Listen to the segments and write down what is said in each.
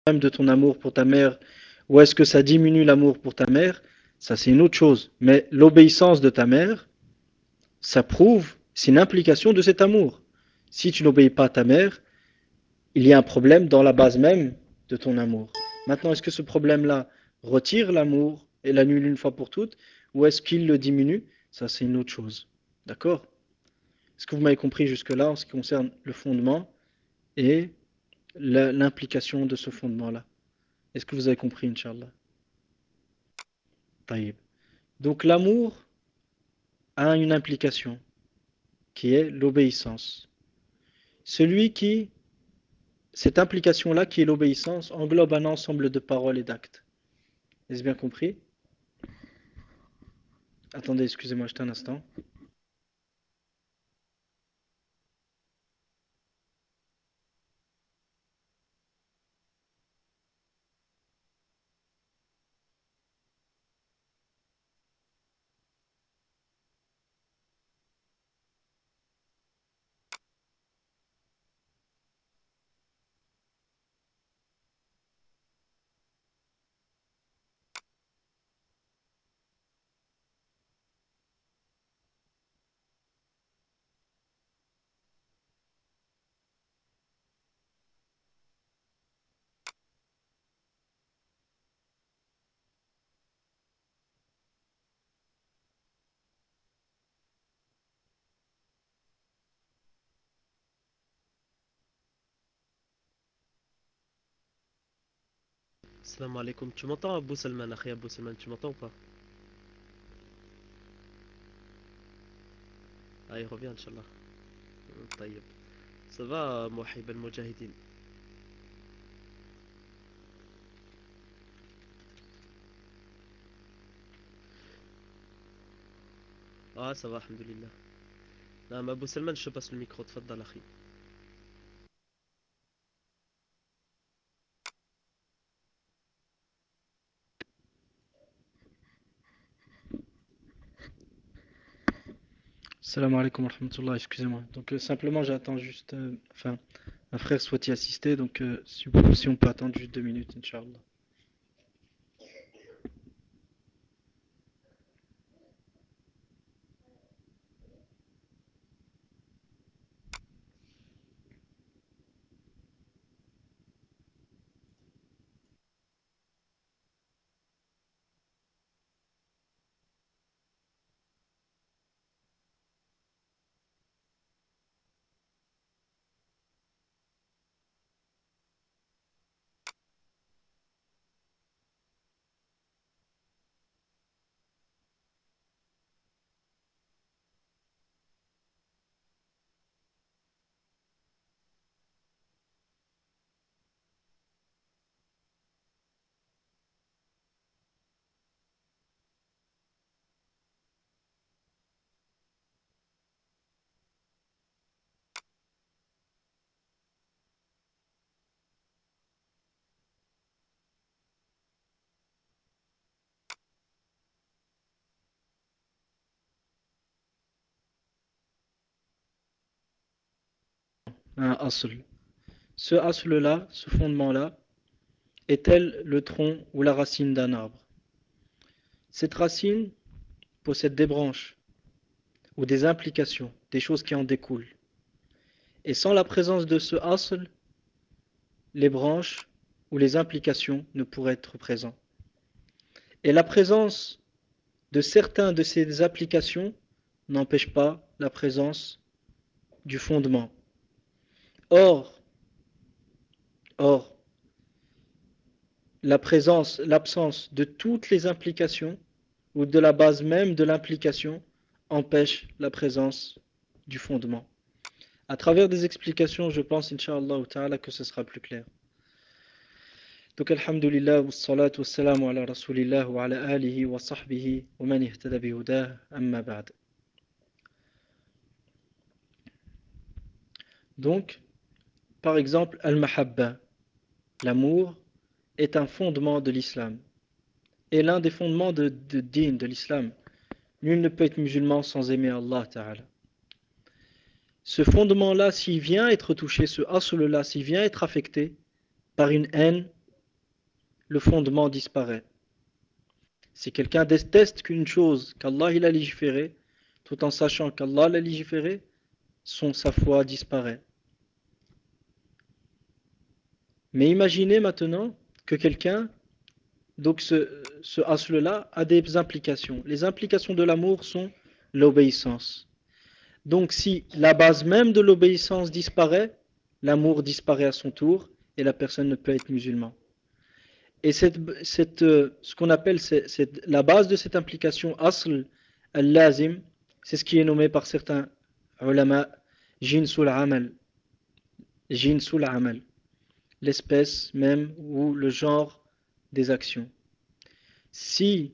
même de ton amour pour ta mère, ou est-ce que ça diminue l'amour pour ta mère, ça c'est une autre chose. Mais l'obéissance de ta mère, ça prouve, c'est une implication de cet amour. Si tu n'obéis pas à ta mère, il y a un problème dans la base même de ton amour. Maintenant, est-ce que ce problème-là retire l'amour et l'annule une fois pour toutes, ou est-ce qu'il le diminue? Ça c'est une autre chose. D'accord? Est-ce que vous m'avez compris jusque-là en ce qui concerne le fondement et l'implication de ce fondement-là? Est-ce que vous avez compris, Inch'Allah? Taïb. Donc l'amour a une implication qui est l'obéissance. Celui qui, cette implication-là qui est l'obéissance, englobe un ensemble de paroles et d'actes. Est-ce bien compris? Attendez, excusez-moi, juste un instant. Salam alaikum. Tu m'entends, Abou Salman, Akhi Abou Salman, tu m'entends ou pas? Ah, il revient, Inch'Allah. Taïeb. Ça va, Mohib al-Mujahideen? Ah, ça va, alhamdulillah. Non, mais Abou Salman, je te passe le micro, tfaddal, Akhi. Salam alaikum wa rahmatullah, excusez-moi. Donc simplement j'attends juste, enfin, un frère souhaite y assister, donc si on peut attendre juste 2 minutes, Inch'Allah. Un asl. Ce asl-là, ce fondement-là, est tel le tronc ou la racine d'un arbre. Cette racine possède des branches ou des implications, des choses qui en découlent. Et sans la présence de ce asl, les branches ou les implications ne pourraient être présentes. Et la présence de certaines de ces applications n'empêche pas la présence du fondement. Or, or, la présence, l'absence de toutes les implications ou de la base même de l'implication empêche la présence du fondement. À travers des explications, je pense, Inch'Allah ta'ala, que ce sera plus clair. Donc, alhamdulillah, wa salatu wa salamu ala rasulillah wa ala alihi wa sahbihi wa man ihtada bihudah, amma ba'd. Donc, par exemple, al-mahabba, l'amour, est un fondement de l'islam. Et l'un des fondements de din, de l'islam. Nul ne peut être musulman sans aimer Allah ta'ala. Ce fondement-là, s'il vient être touché, ce asl-là, s'il vient être affecté par une haine, le fondement disparaît. Si quelqu'un déteste qu'une chose qu'Allah il a légiféré, tout en sachant qu'Allah l'a légiféré, sa foi disparaît. Mais imaginez maintenant que quelqu'un, donc ce asl-là, a des implications. Les implications de l'amour sont l'obéissance. Donc si la base même de l'obéissance disparaît, l'amour disparaît à son tour et la personne ne peut être musulmane. Et ce qu'on appelle la base de cette implication, asl al-lazim, c'est ce qui est nommé par certains ulama jinsul amal, jinsul amal, l'espèce même ou le genre des actions. Si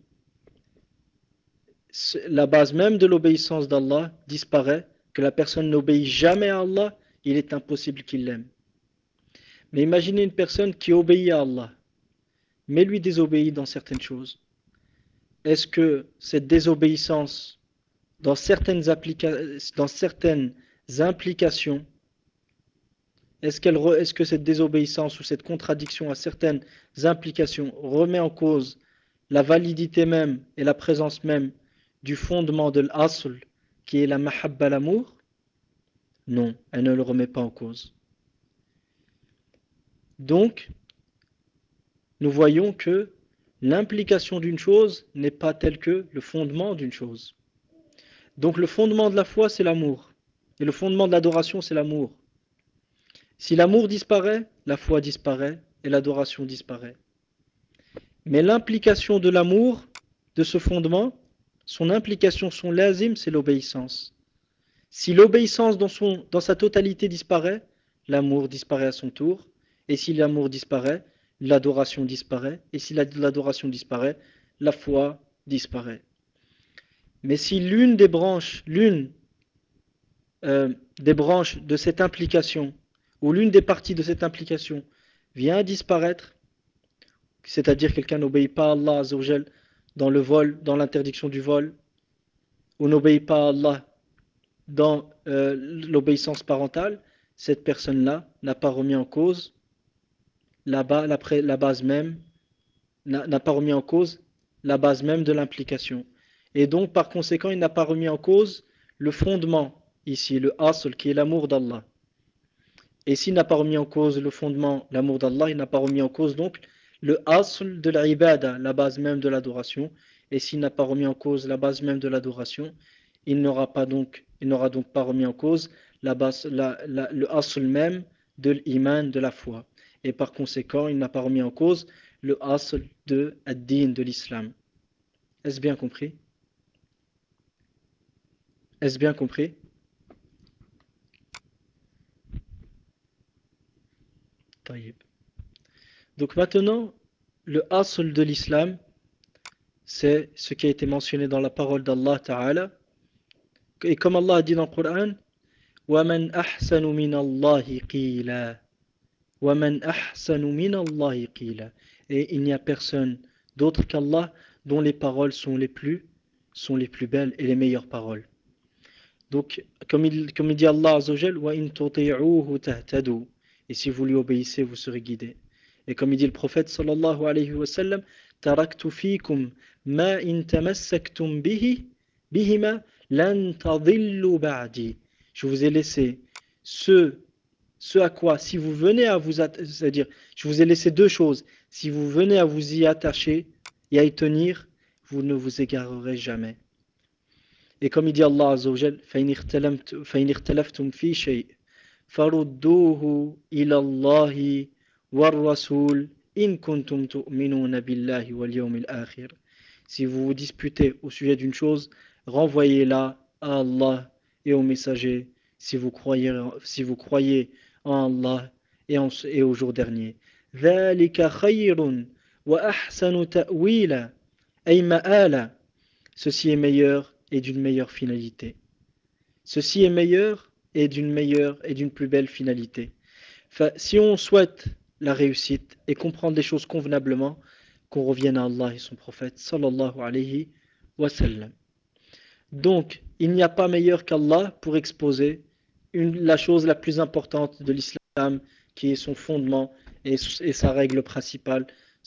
la base même de l'obéissance d'Allah disparaît, que la personne n'obéit jamais à Allah, il est impossible qu'il l'aime. Mais imaginez une personne qui obéit à Allah, mais lui désobéit dans certaines choses. Est-ce que cette désobéissance, dans certaines implications, est-ce que cette désobéissance ou cette contradiction à certaines implications remet en cause la validité même et la présence même du fondement de l'asl, qui est la mahabba, l'amour? Non, elle ne le remet pas en cause. Donc, nous voyons que l'implication d'une chose n'est pas telle que le fondement d'une chose. Donc le fondement de la foi, c'est l'amour. Et le fondement de l'adoration, c'est l'amour. Si l'amour disparaît, la foi disparaît et l'adoration disparaît. Mais l'implication de l'amour, de ce fondement, son implication, son lazim, c'est l'obéissance. Si l'obéissance dans sa totalité disparaît, l'amour disparaît à son tour. Et si l'amour disparaît, l'adoration disparaît. Et si l'adoration disparaît, la foi disparaît. Mais si des branches de cette implication, ou l'une des parties de cette implication, vient à disparaître, c'est-à-dire quelqu'un n'obéit pas à Allah Azzawajal dans le vol, dans l'interdiction du vol, ou n'obéit pas à Allah dans l'obéissance parentale, cette personne-là n'a pas remis en cause la base même, n'a pas remis en cause la base même de l'implication. Et donc, par conséquent, il n'a pas remis en cause le fondement, ici, le asl, qui est l'amour d'Allah. Et s'il n'a pas remis en cause le fondement, l'amour d'Allah, il n'a pas remis en cause donc le asl de l'ibada, la base même de l'adoration. Et s'il n'a pas remis en cause la base même de l'adoration, il n'aura donc pas remis en cause le asl même de l'iman, de la foi. Et par conséquent, il n'a pas remis en cause le asl de ad-din, de l'islam. Est-ce bien compris? Est-ce bien compris? Taïb. Donc maintenant, le asl de l'islam, c'est ce qui a été mentionné dans la parole d'Allah Ta'ala. Et comme Allah a dit dans le Coran, وَمَنْ أَحْسَنُ مِنَ اللَّهِ قِيلًا وَمَنْ أَحْسَنُ مِنَ اللَّهِ قِيلًا. Et il n'y a personne d'autre qu'Allah dont les paroles sont les plus belles et les meilleures paroles. Donc, comme il dit Allah Azzawajal, وَإِن تُطِيعُوهُ تَهْتَدُوا. Et si vous lui obéissez, vous serez guidés. Et comme il dit le prophète sallallahu alayhi wa sallam, تَرَكْتُ فِيكُمْ مَا إِن تَمَسَّكْتُمْ بِهِمَا لَن تَضِلُّوا بَعْدِي. Je vous ai laissé ce à quoi, si vous venez à vous c'est-à-dire, je vous ai laissé deux choses. Si vous venez à vous y attacher et à y tenir, vous ne vous égarerez jamais. Et comme il dit Allah Azzawajal, فَإِنِ اخْتَلَفْتُمْ فِي شَيْءٍ فَرُدُّوهُ إِلَى اللَّهِ وَالرَّسُولِ إِن كُنتُمْ تُؤْمِنُونَ بِاللَّهِ وَالْيَوْمِ الْآخِرِ. Si vous vous disputez au sujet d'une chose, renvoyez-la à Allah et au messager si vous croyez en Allah et au jour dernier. ذَلِكَ خَيْرٌ وَأَحْسَنُ تَأْوِيلًا أي مآلا. Ceci est meilleur et d'une meilleure finalité. Ceci est meilleur et d'une plus belle finalité. Enfin, si on souhaite la réussite et comprendre les choses convenablement, qu'on revienne à Allah et son prophète sallallahu alayhi wa sallam. Donc, il n'y a pas meilleur qu'Allah pour exposer la chose la plus importante de l'islam, qui est son fondement et sa règle principale,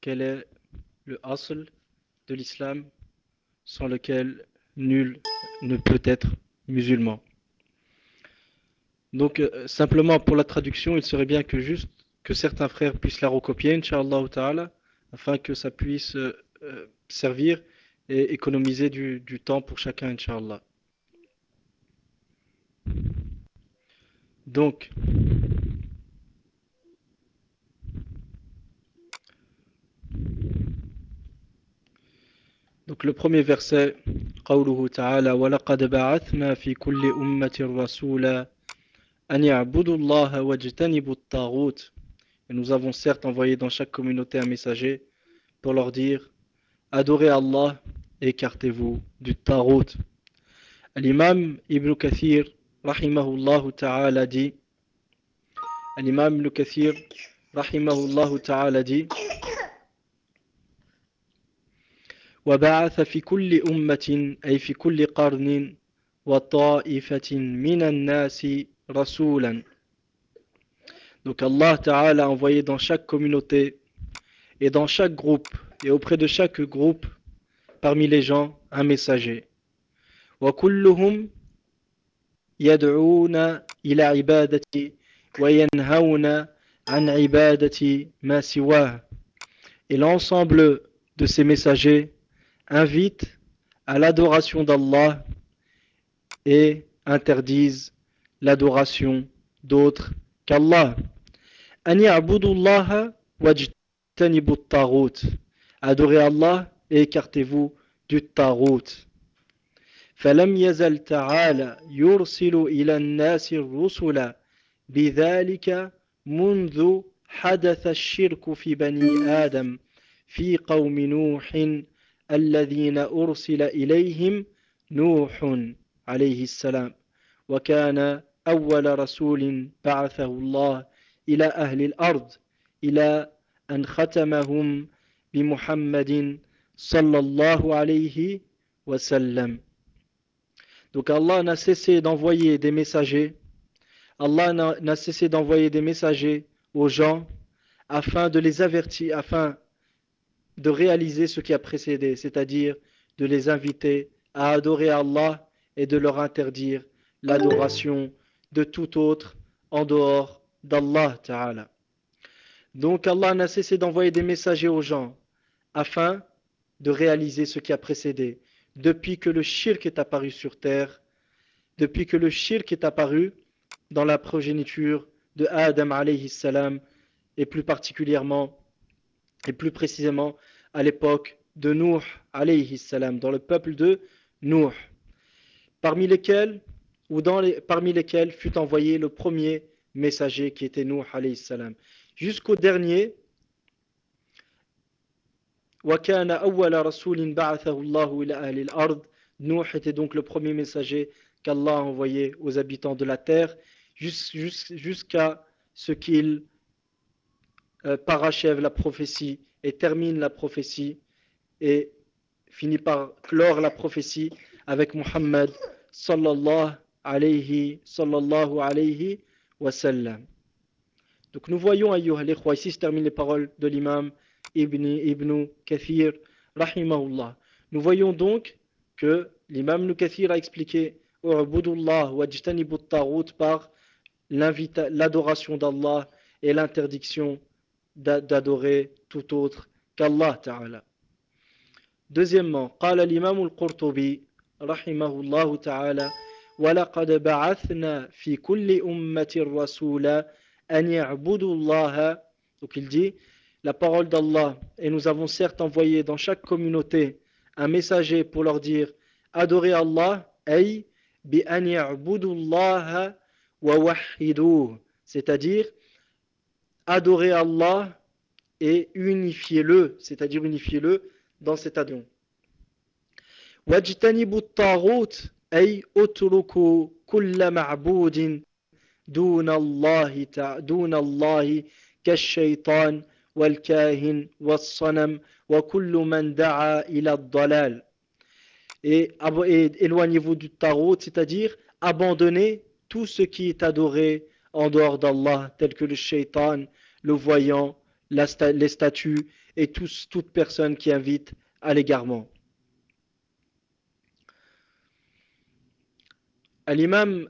quel est le asl de l'islam sans lequel nul ne peut être musulman. Donc, simplement pour la traduction, il serait bien que juste que certains frères puissent la recopier, Inch'Allah ta'ala, afin que ça puisse servir et économiser du temps pour chacun, Inch'Allah. Donc, le premier verset, قوله تعالى ولقد بعثنا في كل أمة رسولا أن يعبدوا الله واجتنبوا الطاغوت. Et nous avons certes envoyé dans chaque communauté un messager pour leur dire adorez Allah et écartez-vous du tarout. L'imam Ibn Kathir, rahimahullah ta'ala dit, l'imam Ibn Kathir, rahimahullah ta'ala dit, وبعث في كل أمة أي في كل قرن وطائفة من الناس رسولا. Donc Allah Ta'ala a envoyé dans chaque communauté et dans chaque groupe et auprès de chaque groupe parmi les gens un messager. وكلهم يدعون إلى عبادة وينهون عن عبادة ما سواه. Et l'ensemble de ces messagers invitent à l'adoration d'Allah et interdisent l'adoration d'autres qu'Allah. أن يعبدوا الله واجتنبوا الطاغوت. Adorez Allah et écartez-vous du tarout. فلم يزل تعالى يرسل إلى الناس الرسل بذلك منذ حدث الشرك في بني آدم في قوم نوح الذين أرسل إليهم نوح عليه السلام وكان أول رسول بعثه الله إلى أهل الأرض إلى أن ختمهم بمحمد صلى الله عليه وسلم. Donc Allah n'a cessé d'envoyer des messagers. Allah n'a cessé d'envoyer des messagers aux gens afin de les avertir, afin de réaliser ce qui a précédé, c'est-à-dire de les inviter à adorer Allah et de leur interdire l'adoration de tout autre en dehors d'Allah Ta'ala. Donc Allah n'a cessé d'envoyer des messagers aux gens afin de réaliser ce qui a précédé. Depuis que le shirk est apparu sur terre, depuis que le shirk est apparu dans la progéniture de Adam alayhi salam, et plus particulièrement et plus précisément à l'époque de Nuh alayhi salam, dans le peuple de Nuh, parmi lesquels fut envoyé le premier messager qui était Nuh alayhi salam, jusqu'au dernier. وَكَانَ أَوَّلَ رَسُولٍ بَعَثَهُ اللَّهُ إِلَى أَهْلِ الْأَرْضِ. Nuh était donc le premier messager qu'Allah a envoyé aux habitants de la terre jusqu'à ce qu'il parachève la prophétie et termine la prophétie et finit par clore la prophétie avec Muhammad sallallahu alayhi wa sallam. Donc nous voyons, ayyuha l'ikhwa, ici se terminent les paroles de l'imam Ibn Kathir, rahimahullah. Nous voyons donc que l'imam Ibn Kathir a expliqué U'budullah wajtanibu at-taghut par l'adoration d'Allah et l'interdiction d'adorer tout autre qu'Allah Ta'ala. Deuxièmement, قال الإمام القرطبي رحمه الله تعالى ولقد بعثنا في كل أمة رسولا أن يعبدوا الله. Donc il dit la parole d'Allah, et nous avons certes envoyé dans chaque communauté un messager pour leur dire adorez Allah, ay bi an ya'budu Allah wa wahhiduhu, c'est-à-dire adorez Allah et unifiez-le, c'est-à-dire unifiez-le dans cet adoration. واجتنبوا الطاغوت أي اتركوا كل معبود دون الله كالشيطان والكاهن والصنم وكل من دعا إلى الضلال. Et éloignez-vous du tarot, c'est-à-dire abandonnez tout ce qui est adoré en dehors d'Allah, tel que le shaitan, le voyant, les statues et toute personne qui invite à l'égarement. À l'imam,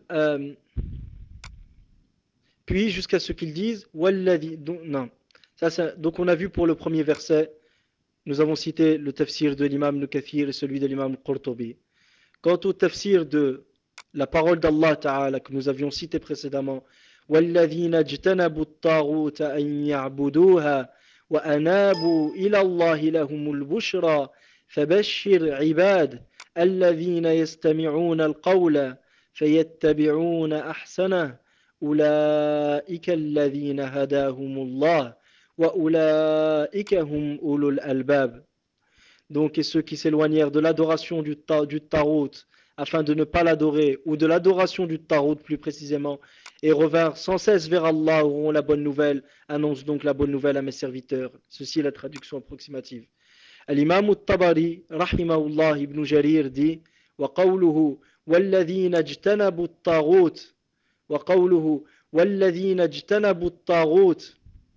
puis jusqu'à ce qu'ils disent Walladhi, non. Donc on a vu pour le premier verset, nous avons cité le tafsir de l'imam Nukathir et celui de l'imam Qurtubi. Quant au tafsir de la parole d'Allah Ta'ala que nous avions cité précédemment, وَالَّذِينَ اجْتَنَبُوا الطَّاغُوتَ أَن يَعْبُدُوهَا وَأَنَابُوا إِلَى اللَّهِ لَهُمُ الْبُشْرَى فَبَشِّرْ عِبَادِ الَّذِينَ يَسْتَمِعُونَ الْقَوْلَ فَيَتَّبِعُونَ أَحْسَنَهُ أُولَئِكَ الَّذِينَ هَدَاهُمُ اللَّهُ وَأُولَئِكَ هُمْ أُولُو الْأَلْبَابِ. Donc, et ceux qui s'éloignèrent de l'adoration du Tarot afin de ne pas l'adorer, ou de l'adoration du Tarot plus précisément, et revinrent sans cesse vers Allah, auront la bonne nouvelle, annonce donc la bonne nouvelle à mes serviteurs. Ceci est la traduction approximative. Al-Imam al-Tabari, rahimahullah ibn Jarir dit, وقوله والذين اجتنبوا الطاغوت وقوله والذين اجتنبوا الطاغوت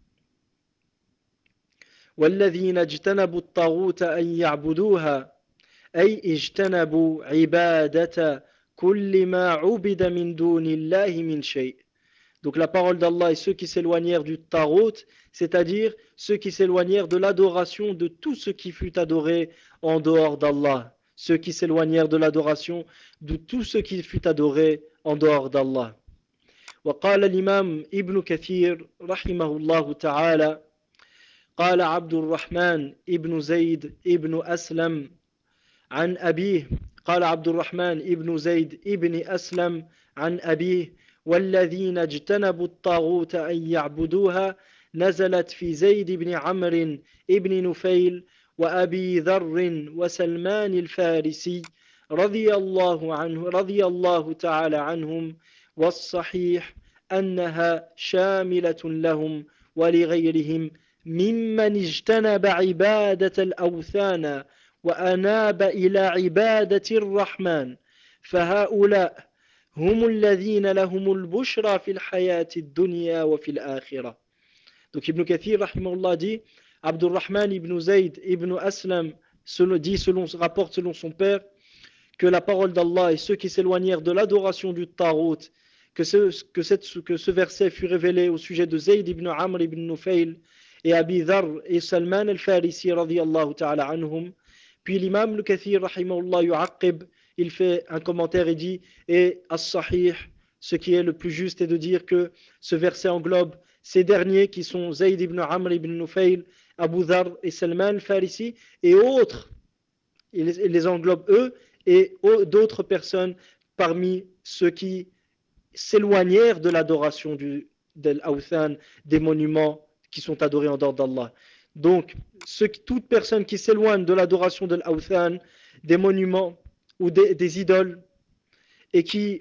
والذين اجتنبوا الطاغوت أن يعبدوها أي اجتنبوا عبادة كل ما عبد من دون الله من شيء. Donc la parole d'Allah est ceux qui s'éloignèrent du Tarot, c'est-à-dire ceux qui s'éloignèrent de l'adoration de tout ce qui fut adoré en dehors d'Allah. Ceux qui s'éloignèrent de l'adoration de tout ce qui fut adoré en dehors d'Allah. وقال الإمام ابن كثير رحمه الله تعالى قال عبد الرحمن ابن زيد ابن أسلم عن أبيه قال عبد الرحمن ابن زيد ابن أسلم عن أبيه والذين اجتنبوا الطاغوت أن يعبدوها نزلت في زيد بن عمرو ابن نفيل وأبي ذر وسلمان الفارسي رضي الله تعالى عنهم والصحيح أنها شاملة لهم ولغيرهم ممن اجتنب عبادة الأوثان وأناب إلى عبادة الرحمن فهؤلاء هم الذين لهم البشرى في الحياة الدنيا وفي الآخرة. Donc Ibn Kathir rahimahullah dit Abdurrahman ibn Zayd ibn Aslam rapporte selon son père que la parole d'Allah et ceux qui s'éloignèrent de l'adoration du Tarot, que ce verset fut révélé au sujet de Zayd ibn Amr ibn Nufayl et Abi Dharr et Salman al-Farisi radiyallahu ta'ala anhum. Puis l'imam Al-Kathir rahimahullah yu'aqib, il fait un commentaire et dit et as-sahih, ce qui est le plus juste est de dire que ce verset englobe ces derniers qui sont Zayd ibn Amr ibn Nufayl, Abu Dharr et Salman al-Farisi et autres, il les englobe eux et d'autres personnes parmi ceux qui s'éloignèrent de l'adoration del Awthan, des monuments qui sont adorés en dehors d'Allah. Donc, toute personne qui s'éloigne de l'adoration de l'Awthan, des monuments ou des idoles, et qui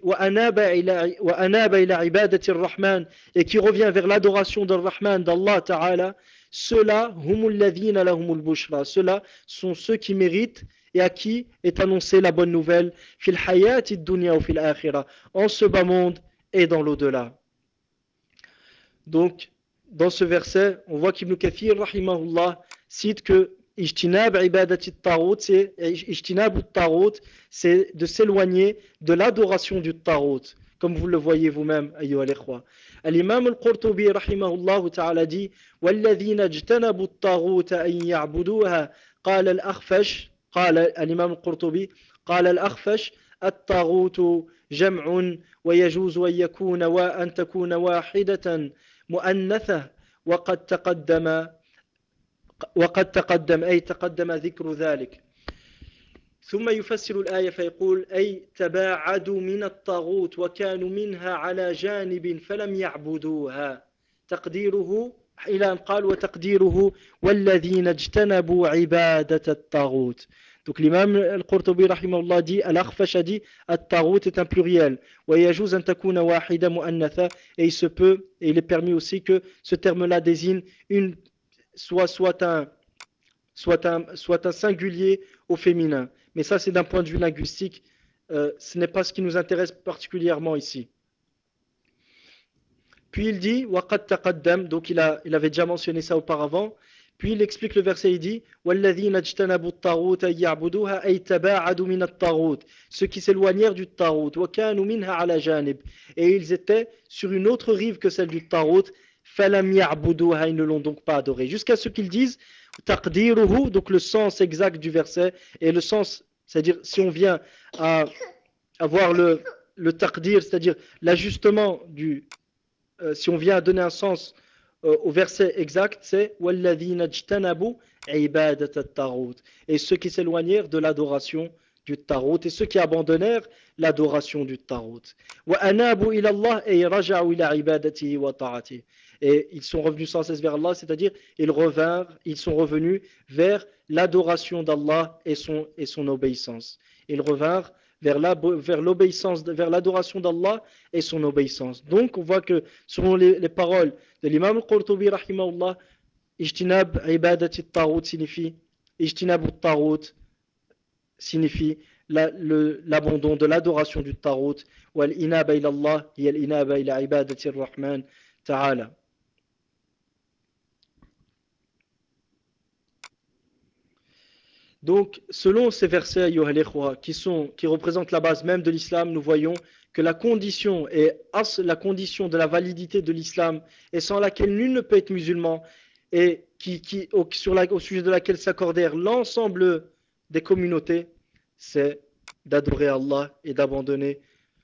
et qui revient vers l'adoration de Rahman, d'Allah Ta'ala, ceux-là sont ceux qui méritent et à qui est annoncée la bonne nouvelle fil hayati dunya ou fil akhirah, en ce bas monde et dans l'au-delà. Donc, dans ce verset, on voit qu'Ibn Kathir, rahimahullah, cite que Ijtinab ibadati tarot, c'est de s'éloigner de l'adoration du tarot, comme vous le voyez vous-même, ayyuha al-ikhwa. Al-Imam al-Qurtubi, rahimahullah ta'ala, dit وَالَّذِينَ اجْتَنَبُوا الطَّاغُوتَ أَن يَعْبُدُوهَا قال الأخفش قال الإمام القرطبي قال الأخفش الطاغوت جمع ويجوز أن تكون واحدة مؤنثة وقد تقدم ذكر ذلك. ثم يفسر الآية فيقول أي تباعدوا من الطاغوت وكانوا منها على جانب فلم يعبدوها. تقديره إلى أن قال وتقديره والذين اجتنبوا عبادة الطاغوت. Donc l'imam al-Qurtubi rahimahullah dit, al-Akhfash a dit, at-Taghut est un pluriel. Wa yajuz an takuna wahida mu'annatha, et il se peut, et il est permis aussi que ce terme-là désigne soit un singulier au féminin. Mais ça c'est d'un point de vue linguistique, ce n'est pas ce qui nous intéresse particulièrement ici. Puis il dit وَقَدْ تَقَدَّمْ, donc il avait déjà mentionné ça auparavant. Puis il explique le verset, il dit وَالَّذِينَ اجْتَنَبُوا الطَّاغُوتَ أَن يَعْبُدُوهَا أَيْ تَبَاعَدُوا مِنَ الطَّاغُوتِ, ceux qui s'éloignèrent du Tarout, وَكَانُوا مِنْهَا عَلَى جَانِبٍ, et ils étaient sur une autre rive que celle du Tarout. فَلَمْ يَعْبُدُوهَا, ils ne l'ont donc pas adoré. Jusqu'à ce qu'ils disent تَقْدِيرُهُ, donc le sens exact du verset, et le sens, c'est-à-dire si on vient à avoir le taqdir, c'est-à-dire l'ajustement du si on vient à donner un sens au verset exact, c'est وَالَّذِينَ اجْتَنَبُوا عِبَادَةَ الطَّاغُوتِ, et ceux qui s'éloignèrent de l'adoration du Tarout, et ceux qui abandonnèrent l'adoration du Tarout. وَأَنَابُوا إِلَى اللَّهِ أي رَجَعُوا إِلَى عِبَادَتِهِ وَطَاعَتِهِ, et ils sont revenus sans cesse vers Allah, c'est-à-dire ils sont revenus vers l'adoration d'Allah et son obéissance. Ils revinrent vers l'obéissance, vers l'adoration d'Allah et son obéissance. Donc on voit que selon les paroles de l'imam al-Qurtubi rahimahullah, ijtinab ibadati tarout signifie ijtinab tarout signifie l'abandon de l'adoration du tarout, wal inaba ila Allah hiya al inaba ila ibadati ar-Rahman ta'ala. Donc, selon ces versets, qui représentent la base même de l'islam, nous voyons que la condition de la validité de l'islam, et sans laquelle nul ne peut être musulman, et au sujet de laquelle s'accordèrent l'ensemble des communautés, c'est d'adorer Allah et d'abandonner.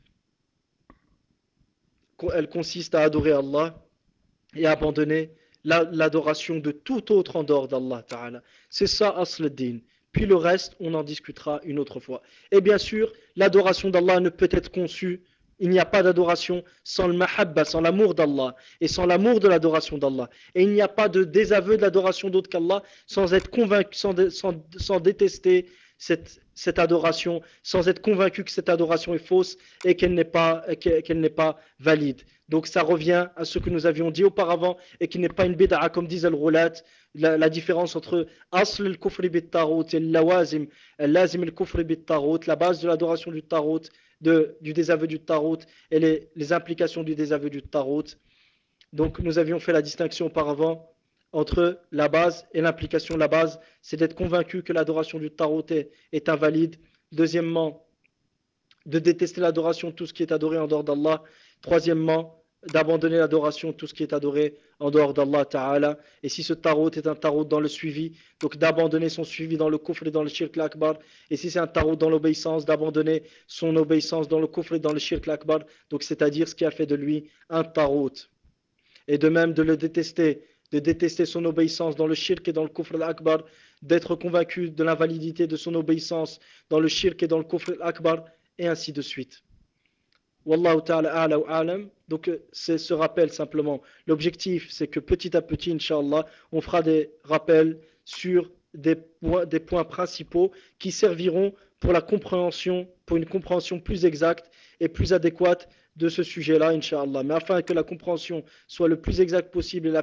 Elle consiste à adorer Allah et à abandonner l'adoration de tout autre en dehors d'Allah Ta'ala. C'est ça, asl din. Puis le reste, on en discutera une autre fois. Et bien sûr, l'adoration d'Allah ne peut être conçue, il n'y a pas d'adoration sans le mahabba, sans l'amour d'Allah, et sans l'amour de l'adoration d'Allah. Et il n'y a pas de désaveu de l'adoration d'autre qu'Allah sans être convaincu, sans détester cette adoration, sans être convaincu que cette adoration est fausse et qu'elle n'est pas valide. Donc ça revient à ce que nous avions dit auparavant et qui n'est pas une bid'a comme disent al-Ghulat, la différence entre asl al-kufri bit-tarout et lawazim, lazim al-kufri bit-tarout, la base de l'adoration du tarout, du désaveu du tarout et les implications du désaveu du tarout. Donc nous avions fait la distinction auparavant entre la base et l'implication. La base, c'est d'être convaincu que l'adoration du tarout est invalide. Deuxièmement, de détester l'adoration, tout ce qui est adoré en dehors d'Allah. Troisièmement, d'abandonner l'adoration, tout ce qui est adoré en dehors d'Allah Ta'ala. Et si ce tarot est un tarot dans le suivi, donc d'abandonner son suivi dans le kufr et dans le shirk l'akbar. Et si c'est un tarot dans l'obéissance, d'abandonner son obéissance dans le kufr et dans le shirk l'akbar. Donc c'est-à-dire ce qui a fait de lui un tarot. Et de même de détester son obéissance dans le shirk et dans le kufr al-akbar, d'être convaincu de l'invalidité de son obéissance dans le shirk et dans le kufr al-akbar, et ainsi de suite. Wallahu ta'ala a'la wa a'lam. Donc c'est ce rappel simplement. L'objectif c'est que petit à petit, Inch'Allah, on fera des rappels sur des points principaux qui serviront pour pour une compréhension plus exacte et plus adéquate de ce sujet-là, Inch'Allah. Mais afin que la compréhension soit le plus exacte possible et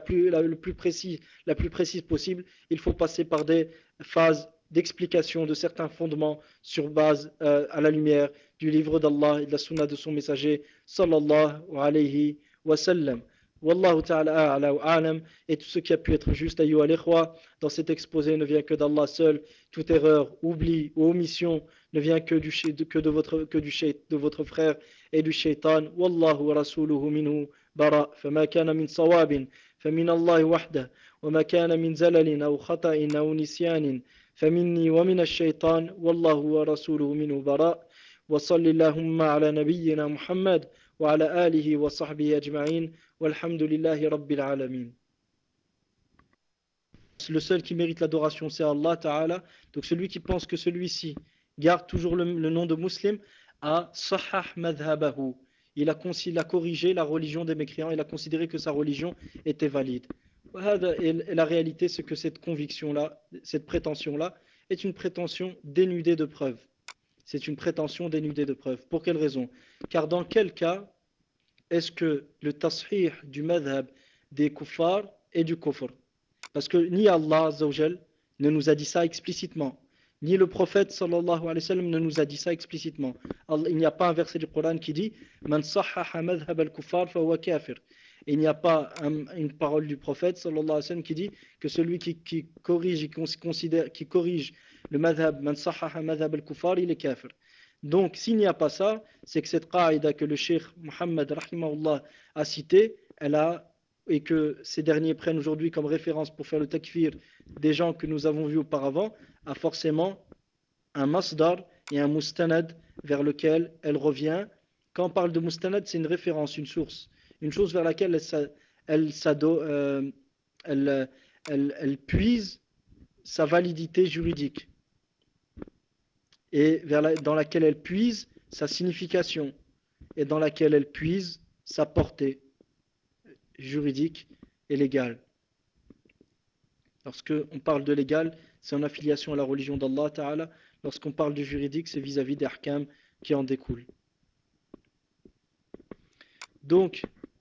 la plus précise possible, il faut passer par des phases d'explication de certains fondements sur base à la lumière du livre d'Allah et de la sunna de son messager sallallahu alayhi wa sallam. Wallahu ta'ala a'la wa a'lam. Et tout ce qui a pu être juste ayyuha al-ikhwa dans cet exposé ne vient que d'Allah seul. Toute erreur, oubli ou omission ne vient que de votre frère et du shaitan. Wallahu wa rasuluhu minhu bara. Fama kana min sawabin famin Allah wahdah. وما كان من زلل أو خطأ أو نسيان فمني ومن الشيطان والله ورسوله منه براء وصل اللهم على نبينا محمد وعلى آله وصحبه أجمعين والحمد لله رب العالمين. Le seul qui mérite l'adoration c'est Allah Ta'ala. Donc celui qui pense que celui-ci garde toujours le nom de musulman a sahah madhabahu. Il a corrigé la religion des mécréants, il a considéré que sa religion était valide. Et la réalité, c'est que cette conviction-là, cette prétention-là, est une prétention dénudée de preuves. C'est une prétention dénudée de preuves. Pour quelle raison? Car dans quel cas est-ce que le tashih du madhab des kuffars est du kufr? Parce que ni Allah Azzawajal ne nous a dit ça explicitement, ni le prophète sallallahu alayhi wa sallam ne nous a dit ça explicitement. Il n'y a pas un verset du Coran qui dit Man sahhaha madhab al-kuffar fa huwa kafir. Et il n'y a pas une parole du prophète sallallahu alayhi wa sallam qui dit que celui qui corrige, qui corrige le madhab, man sahaha madhab al-kufar, il est kafir. Donc s'il n'y a pas ça, c'est que cette qaïda que le cheikh Mohammed rahimahullah a citée, et que ces derniers prennent aujourd'hui comme référence pour faire le takfir des gens que nous avons vus auparavant, a forcément un masdar et un mustanad vers lequel elle revient. Quand on parle de mustanad, c'est une référence, une source, une chose vers laquelle elle, elle, elle puise sa validité juridique et dans laquelle elle puise sa signification et dans laquelle elle puise sa portée juridique et légale. Lorsqu'on parle de légal, c'est en affiliation à la religion d'Allah Ta'ala. Lorsqu'on parle du juridique, c'est vis-à-vis des ahkam qui en découlent. Donc,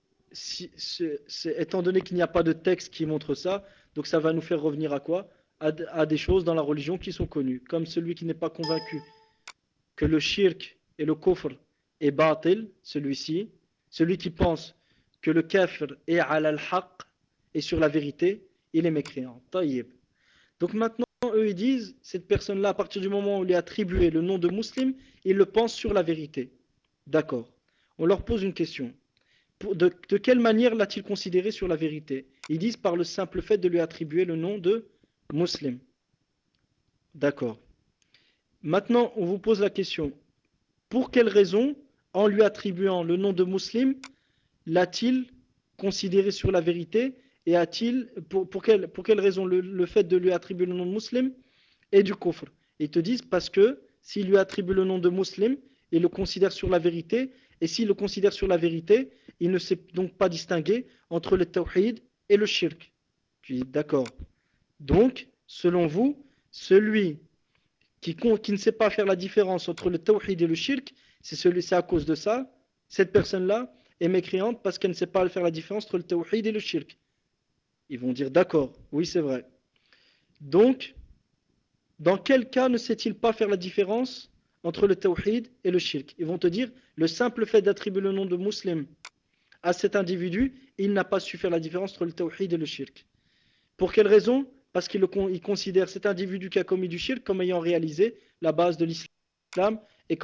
étant donné qu'il n'y a pas de texte qui montre ça, donc ça va nous faire revenir à quoi? À des choses dans la religion qui sont connues. Comme celui qui n'est pas convaincu que le shirk et le kufr est batil, celui-ci, celui qui pense que le kafir est ala al-haq et sur la vérité, il est mécréant. Taïb. Donc maintenant, eux, ils disent, cette personne-là, à partir du moment où on lui a attribué le nom de musulman, il le pense sur la vérité. D'accord. On leur pose une question. De quelle manière l'a-t-il considéré sur la vérité? Ils disent par le simple fait de lui attribuer le nom de musulman. D'accord. Maintenant, on vous pose la question. Pour quelle raison, en lui attribuant le nom de musulman, l'a-t-il considéré sur la vérité? Et pour quelle raison le fait de lui attribuer le nom de musulman est du kufr? Ils te disent parce que s'il lui attribue le nom de musulman, il le considère sur la vérité. Et s'il le considère sur la vérité, il ne sait donc pas distinguer entre le tawhid et le shirk. Tu dis d'accord. Donc, selon vous, celui qui ne sait pas faire la différence entre le tawhid et le shirk, c'est à cause de ça, cette personne-là est mécréante parce qu'elle ne sait pas faire la différence entre le tawhid et le shirk. Ils vont dire d'accord, oui c'est vrai. Donc, dans quel cas ne sait-il pas faire la différence entre le tawhid et le shirk? Ils vont te dire, le simple fait d'attribuer le nom de musulman à cet individu, il n'a pas su faire la différence entre le tawhid et le shirk. Pour quelle raison? Parce qu'il considère cet individu qui a commis du shirk comme ayant réalisé la base de l'islam et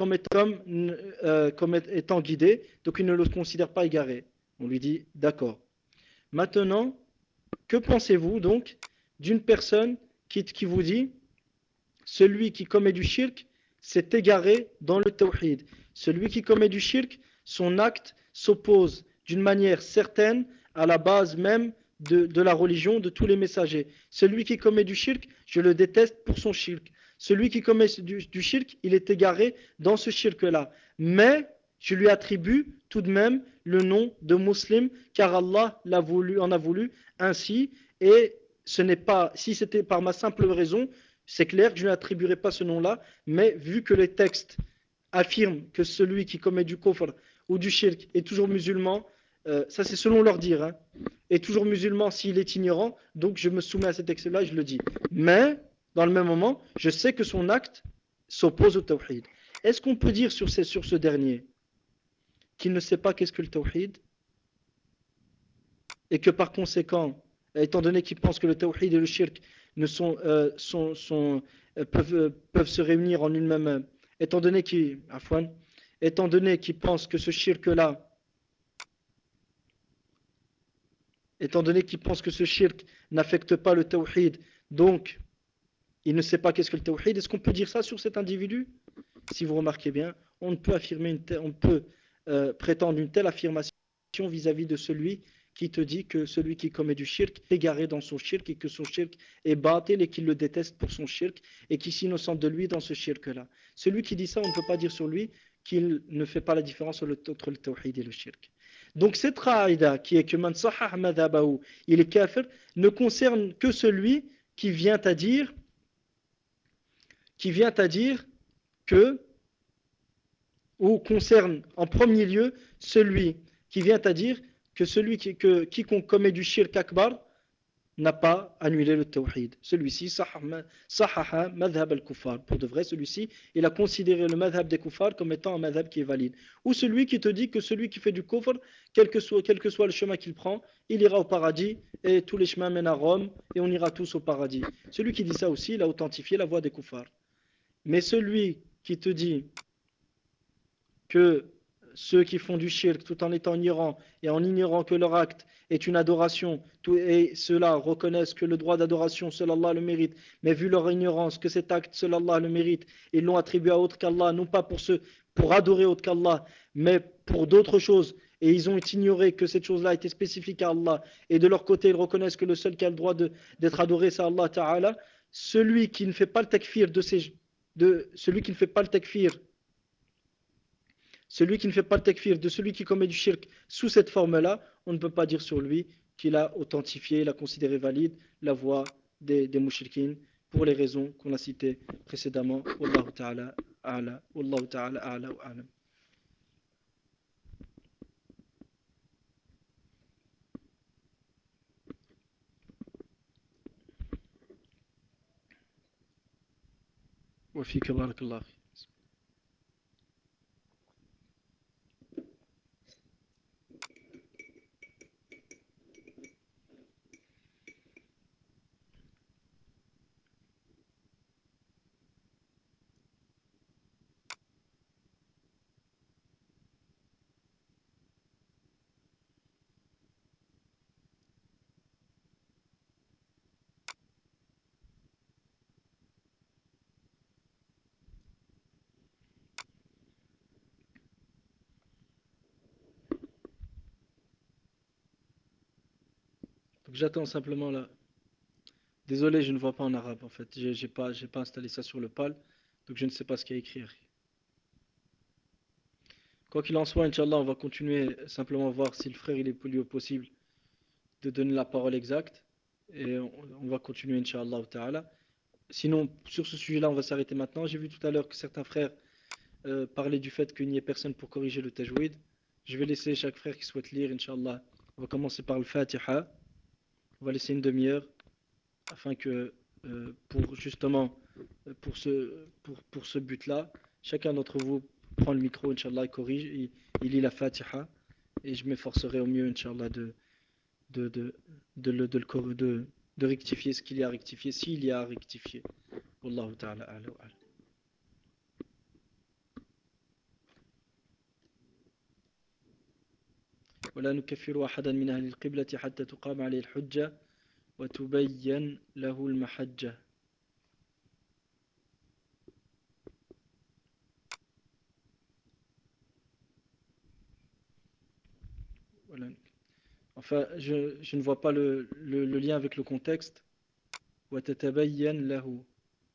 comme étant guidé, donc il ne le considère pas égaré. On lui dit d'accord. Maintenant, que pensez-vous donc d'une personne qui vous dit celui qui commet du shirk s'est égaré dans le tawhid. Celui qui commet du shirk, son acte s'oppose d'une manière certaine à la base même de la religion de tous les messagers. Celui qui commet du shirk, je le déteste pour son shirk. Celui qui commet du shirk, il est égaré dans ce shirk-là. Mais je lui attribue tout de même le nom de musulman, car Allah en a voulu ainsi. Et ce n'est pas, si c'était par ma simple raison, c'est clair que je n'attribuerai pas ce nom-là, mais vu que les textes affirment que celui qui commet du kufr ou du shirk est toujours musulman, ça c'est selon leur dire, hein, est toujours musulman s'il est ignorant, donc je me soumets à ces textes-là et je le dis. Mais, dans le même moment, je sais que son acte s'oppose au tawhid. Est-ce qu'on peut dire sur ce dernier qu'il ne sait pas qu'est-ce que le tawhid et que par conséquent, étant donné qu'il pense que le tawhid et le shirk ne peuvent se réunir en une même, étant donné qu'il pense que ce shirk-là, étant donné qu'il pense que ce shirk n'affecte pas le tawhid, donc il ne sait pas qu'est-ce que le tawhid, est-ce qu'on peut dire ça sur cet individu? Si vous remarquez bien, on ne peut prétendre une telle affirmation vis-à-vis de celui qui te dit que celui qui commet du shirk est égaré dans son shirk et que son shirk est batil et qu'il le déteste pour son shirk et qu'il s'innocente de lui dans ce shirk-là. Celui qui dit ça, on ne peut pas dire sur lui qu'il ne fait pas la différence entre le tawhid et le shirk. Donc cette raïda qui est que man sahah madhabahu, il est kafir, ne concerne que celui qui vient à dire que, ou concerne en premier lieu celui qui vient à dire que quiconque commet du shirk akbar n'a pas annulé le tawhid. Celui-ci, sahaha madhab al-kuffar. Pour de vrai, celui-ci, il a considéré le madhab des kuffars comme étant un madhab qui est valide. Ou celui qui te dit que celui qui fait du kufr, quel que soit le chemin qu'il prend, il ira au paradis et tous les chemins mènent à Rome et on ira tous au paradis. Celui qui dit ça aussi, il a authentifié la voie des kuffars. Mais celui qui te dit que ceux qui font du shirk tout en étant ignorants et en ignorant que leur acte est une adoration, et ceux-là reconnaissent que le droit d'adoration, seul Allah le mérite, mais vu leur ignorance que cet acte, seul Allah le mérite, ils l'ont attribué à autre qu'Allah, non pas pour adorer autre qu'Allah, mais pour d'autres choses, et ils ont ignoré que cette chose-là était spécifique à Allah, et de leur côté ils reconnaissent que le seul qui a le droit d'être adoré c'est Allah Ta'ala. Celui qui ne fait pas le takfir celui qui ne fait pas le takfir Celui qui ne fait pas le takfir de celui qui commet du shirk sous cette forme-là, on ne peut pas dire sur lui qu'il a authentifié, il a considéré valide la voix des mouchriquines pour les raisons qu'on a citées précédemment. Wallahu ta'ala a'la, wallahu ta'ala a'la wa a'lam. Wa fika barakallah. Donc j'attends simplement là. Désolé, je ne vois pas en arabe en fait. J'ai pas installé ça sur le PAL, donc je ne sais pas ce qu'il y a écrit. Quoi qu'il en soit, Inch'Allah, on va continuer simplement voir si le frère il est lui possible de donner la parole exacte. Et on va continuer, Inch'Allah ta'ala. Sinon, sur ce sujet-là, on va s'arrêter maintenant. J'ai vu tout à l'heure que certains frères parlaient du fait qu'il n'y ait personne pour corriger le tajwid. Je vais laisser chaque frère qui souhaite lire, Inch'Allah. On va commencer par le Fatiha. On va laisser une demi-heure afin que, pour justement, pour ce but-là, chacun d'entre vous prend le micro, Inch'Allah, et corrige. Il lit la Fatiha. Et je m'efforcerai au mieux, Inch'Allah, de, de, de rectifier ce qu'il y a à rectifier, s'il y a à rectifier. Wallahu ta'ala a'la wa a'lam. ولا نكفر أحدا من أهل القبلة حتى تقام عليه الحجة وتبين له المحجة. Enfin, je ne vois pas le lien avec le contexte. وتتبين له.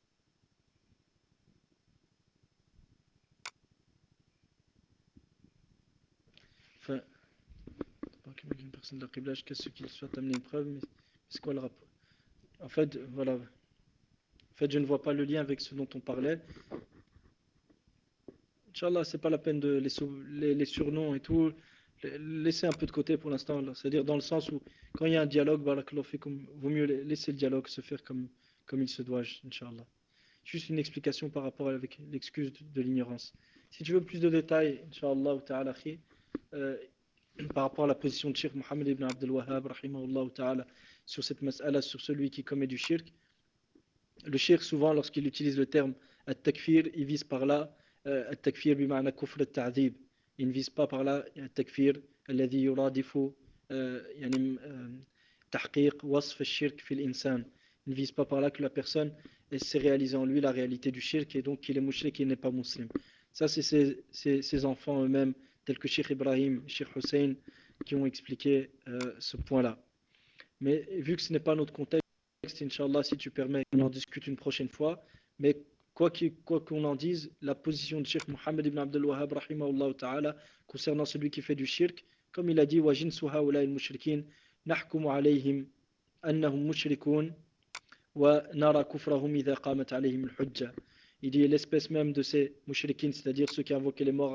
Enfin, une personne de la Qibla jusqu'à ce qu'il soit amené une preuve, mais c'est quoi le rapport? En fait, voilà. En fait, je ne vois pas le lien avec ce dont on parlait. Inch'Allah, c'est pas la peine de les surnoms et tout. Laissez un peu de côté pour l'instant. C'est-à-dire dans le sens où, quand il y a un dialogue, barakallahu fikum, vaut mieux laisser le dialogue se faire comme il se doit, Inch'Allah. Juste une explication par rapport avec l'excuse de l'ignorance. Si tu veux plus de détails, Inch'Allah ta'ala, euh, par rapport à la position de Cheikh Mohammed ibn Abdel Wahhab, rahimahullah ta'ala, sur cette mas'ala, sur celui qui commet du shirk, le shirk, souvent, lorsqu'il utilise le terme at-takfir, il vise par là at-takfir bima'na kufr at-ta'dhib. Il ne vise pas par là at-takfir alladhi yuradifu yani tahqiq wasf al-shirk fi l'insan. Il ne vise pas par là que la personne s'est réalisée en lui la réalité du shirk et donc qu'il est mouchrik et qu'il n'est pas musulman. Ça, c'est ces enfants eux-mêmes, tels que Cheikh Ibrahim, Cheikh Hussein, qui ont expliqué ce point-là. Mais vu que ce n'est pas notre contexte, Inch'Allah, si tu permets, on en discute une prochaine fois. Mais quoi qu'on en dise, la position de Cheikh Mohammed ibn Abdel Wahhab, rahimahullah ta'ala, concernant celui qui fait du shirk, comme il a dit, وَجِنْسُ هَؤُلَاءِ الْمُشْرِكِينَ نَحْكُمُ عَلَيْهِمْ أَنَّهُمْ مُشْرِكُونَ وَنَرَى كُفْرَهُمْ إِذَا قَامَتْ عَلَيْهِمُ الْحُجَّةِ. Il dit l'espèce même de ces mouchriquines, c'est-à-dire ceux qui invoquaient les morts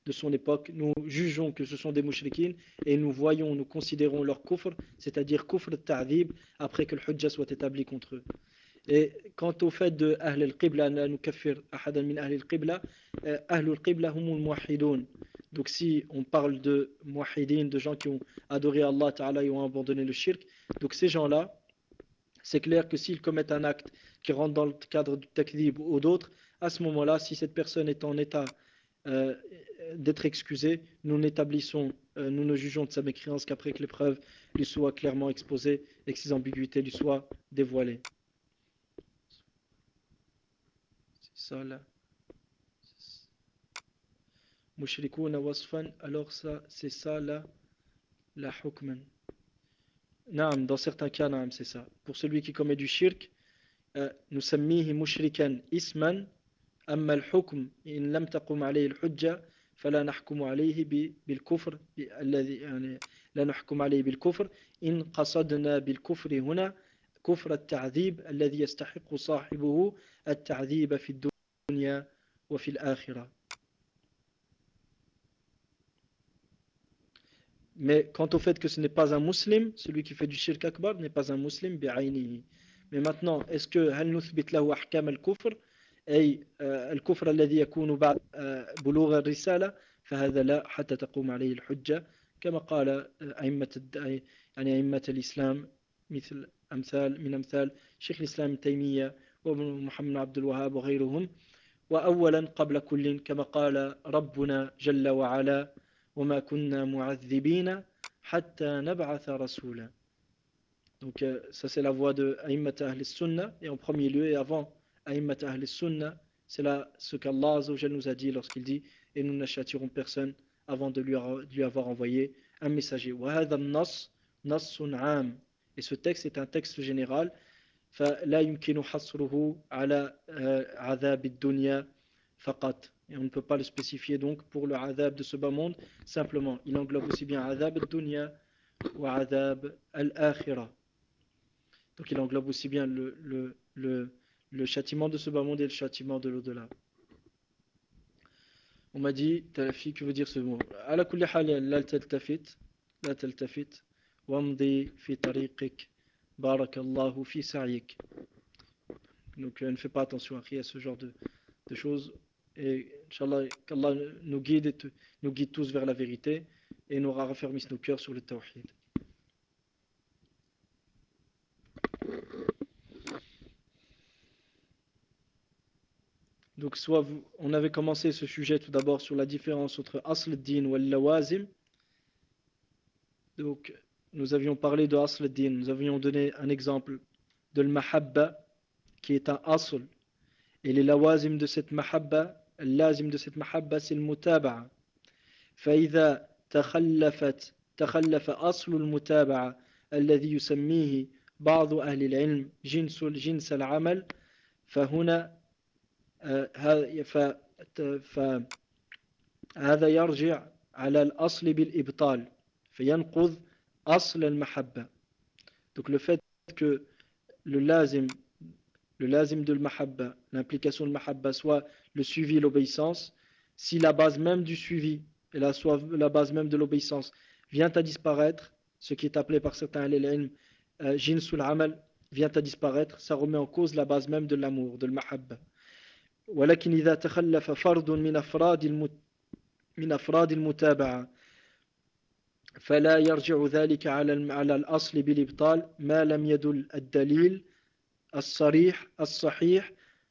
de son époque, nous jugeons que ce sont des mouchriquines et nous voyons, nous considérons leur kufr, c'est-à-dire kufr ta'dhib, après que le hujja soit établi contre eux. Et quant au fait de Ahl al-Qibla, la nukaffir ahadan min Ahl al-Qibla, Ahl al-Qibla humul muwahhidun. Donc si on parle de muwahhidin, de gens qui ont adoré Allah Ta'ala et ont abandonné le shirk, donc ces gens-là, c'est clair que s'ils commettent un acte qui rentre dans le cadre du takdhib ou d'autres, à ce moment-là, si cette personne est en état euh, d'être excusée, nous n'établissons, nous ne jugeons de sa mécréance qu'après que les preuves lui soient clairement exposées et que ses ambiguïtés lui soient dévoilées. C'est ça là. Mushrikouna wasfan, alors ça, c'est ça là, la hukman. Naam, dans certains cas, naam, c'est ça. Pour celui qui commet du shirk, nous sammihi mushrikan isman, أما الحكم إن لم تقم عليه الحجة فلا نحكم عليه بالكفر الذي يعني لا نحكم عليه بالكفر إن قصدنا بالكفر هنا كفر التعذيب الذي يستحق صاحبه التعذيب في الدنيا وفي الآخرة. Mais quant au fait que ce n'est pas un musulman, celui qui fait du shirk akbar n'est pas un musulman bi'aynihi. Mais maintenant, est-ce que هل نثبت له أحكام الكفر أي الكفر الذي يكون بعد بلوغ الرسالة فهذا لا حتى تقوم عليه الحجة كما قال يعني أئمة الإسلام مثل أمثال شيخ الإسلام تيمية ومحمد عبد الوهاب وغيرهم وأولا قبل كل كما قال ربنا جل وعلا وما كنا معذبين حتى نبعث رسولا. Donc ça c'est la voix de Aïmmat Ahl Sunnah et en premier lieu et avant Aïmmat Ahl Sunnah, c'est là ce qu'Allah Azzawajal nous a dit lorsqu'il dit et nous ne châtirons personne avant de lui avoir envoyé un messager. وهذا النص نص عام. Et ce texte est un texte général. فلا يمكن حصره على عذاب الدنيا فقط. Et on ne peut pas le spécifier donc pour le adab de ce bas monde simplement. Il englobe aussi bien adab al-dunya ou adab al-akhirah. Donc il englobe aussi bien le châtiment de ce bas monde et le châtiment de l'au-delà. On m'a dit, Talafi, que veut dire ce mot? Ala kulli hal, la taltafit, wamdi fi tariqik, barakallahu fi sa'yik. Donc ne fais pas attention à ce genre de choses. Et Inch'Allah, qu'Allah nous guide tous vers la vérité et nous raffermisse nos cœurs sur le tawhid. Donc, on avait commencé ce sujet tout d'abord sur la différence entre Asl al-Din ou al-Lawazim. Donc, nous avions parlé de Asl al-Din, nous avions donné un exemple de al-Mahabba, qui est un Asl. Et les Lawazim de cette Mahabba, al-Lazim de cette Mahabba, c'est le Mutaba'a. فإذا تخلف أصل المتابعة الذي يسميه بعض أهل العلم جنس العمل فهنا فهذا يرجع على الأصل بالإبطال فينقض أصل المحبة. Donc le fait que le lazim de l'mahabba, l'implication de mahabba soit le suivi et l'obéissance, si la base même du suivi et la base même de l'obéissance vient à disparaître, ce qui est appelé par certains al-ilm jinsul amal vient à disparaître, ça remet en cause la base même de l'amour, de l'mahabba. ولكن إذا تخلف فرد من أفراد المتابعة فلا يرجع ذلك على الأصل بالإبطال ما لم يدل الدليل الصحيح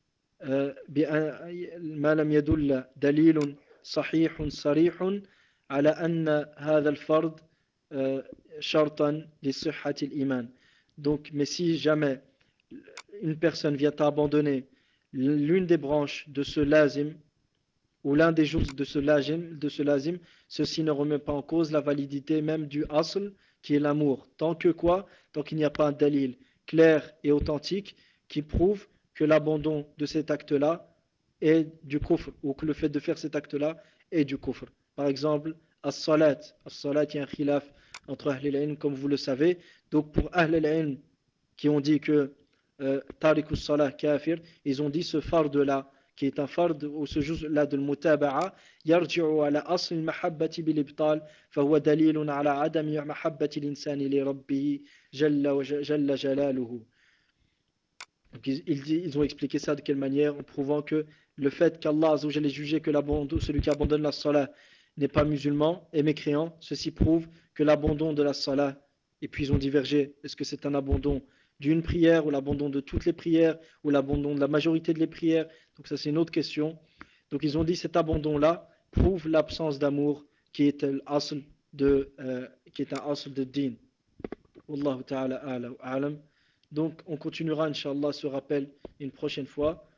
ما لم يدل دليل صحيح صريح على أن هذا الفرد شرطا لصحة الإيمان. Donc, mais si jamais une personne vient à abandonner l'une des branches de ce lazim ou l'un des jours de ce lazim, ceci ne remet pas en cause la validité même du asl qui est l'amour. Tant que quoi? Tant qu'il n'y a pas un dalil clair et authentique qui prouve que l'abandon de cet acte-là est du kufr, ou que le fait de faire cet acte-là est du kufr. Par exemple, as-salat. As-salat, il y a un khilaf entre Ahl al-Ilm, comme vous le savez. Donc pour Ahl al-Ilm qui ont dit que tariq as-salah kafir, ils ont dit ce farde-là qui est un fard, ou ce juz-là de المتابعة يرجع على أصل المحبة بالإبطال فهو دليل على عدم محبة الإنسان لربه جل جلاله. Donc ils ont expliqué ça de quelle manière, en prouvant que le fait qu'Allah Azzawajal ait jugé que celui qui abandonne la salat n'est pas musulman et mécréant, ceci prouve que l'abandon de la salat, et puis ils ont divergé, est-ce que c'est un abandon d'une prière, ou l'abandon de toutes les prières, ou l'abandon de la majorité des prières, donc ça c'est une autre question. Donc ils ont dit cet abandon-là prouve l'absence d'amour qui est qui est un asl de din. Wallahu ta'ala a'lam. Donc on continuera Inch'Allah ce rappel une prochaine fois.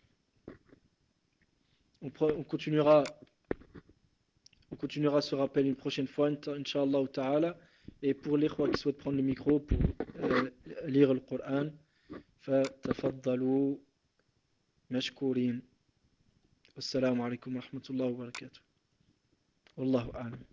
On continuera ce rappel une prochaine fois Inch'Allah ta'ala. Et pour les qui souhaitent prendre le micro pour lire le Coran, فتفضلوا مشكورين. Assalamu alaikum wa rahmatullahi wa barakatuh. Wallahu a'lam.